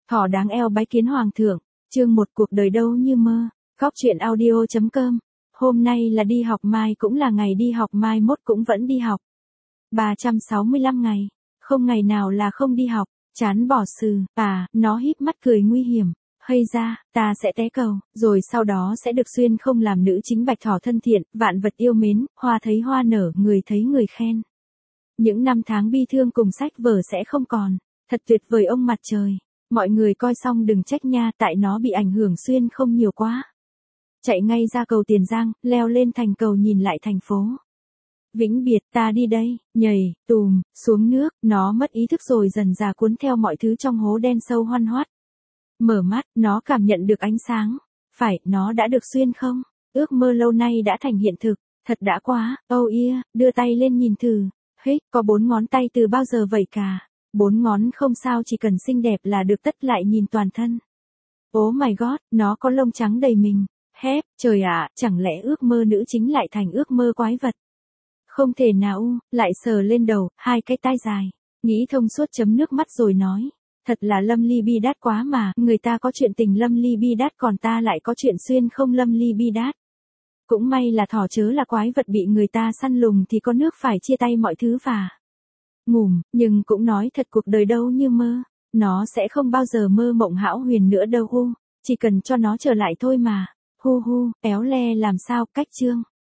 Thỏ đáng eo bái kiến hoàng thượng, chương 1 cuộc đời đâu như mơ, Khóc Chuyện Audio.com. Hôm nay là đi học, mai cũng là ngày đi học, mai mốt cũng vẫn đi học. 365 ngày, không ngày nào là không đi học, chán bỏ sừ, nó híp mắt cười nguy hiểm. Hây ra, ta sẽ té cầu, rồi sau đó sẽ được xuyên không làm nữ chính bạch thỏ thân thiện, vạn vật yêu mến, hoa thấy hoa nở, người thấy người khen. Những năm tháng bi thương cùng sách vở sẽ không còn, thật tuyệt vời ông mặt trời. Mọi người coi xong đừng trách nha, tại nó bị ảnh hưởng xuyên không nhiều quá. Chạy ngay ra cầu Tiền Giang, leo lên thành cầu nhìn lại thành phố. Vĩnh biệt, ta đi đây, nhảy, tùm, xuống nước, nó mất ý thức rồi dần dà cuốn theo mọi thứ trong hố đen sâu hoăn hoắt. Mở mắt, nó cảm nhận được ánh sáng. Phải, nó đã được xuyên không? Ước mơ lâu nay đã thành hiện thực, thật đã quá, oh yeah, đưa tay lên nhìn thử. Hích, có 4 ngón tay từ bao giờ vậy cả? 4 ngón không sao, chỉ cần xinh đẹp là được, tất lại nhìn toàn thân. Oh my god, nó có lông trắng đầy mình. Hép, trời ạ, chẳng lẽ ước mơ nữ chính lại thành ước mơ quái vật? Không thể nào, lại sờ lên đầu, 2 cái tai dài. Nghĩ thông suốt chấm nước mắt rồi nói. Thật là lâm ly bi đát quá mà, người ta có chuyện tình lâm ly bi đát còn ta lại có chuyện xuyên không lâm ly bi đát. Cũng may là thỏ chớ là quái vật bị người ta săn lùng thì có nước phải chia tay mọi thứ và ngủm, nhưng cũng nói thật cuộc đời đâu như mơ, nó sẽ không bao giờ mơ mộng hão huyền nữa đâu hu, chỉ cần cho nó trở lại thôi mà, hu hu, éo le làm sao, cách chương.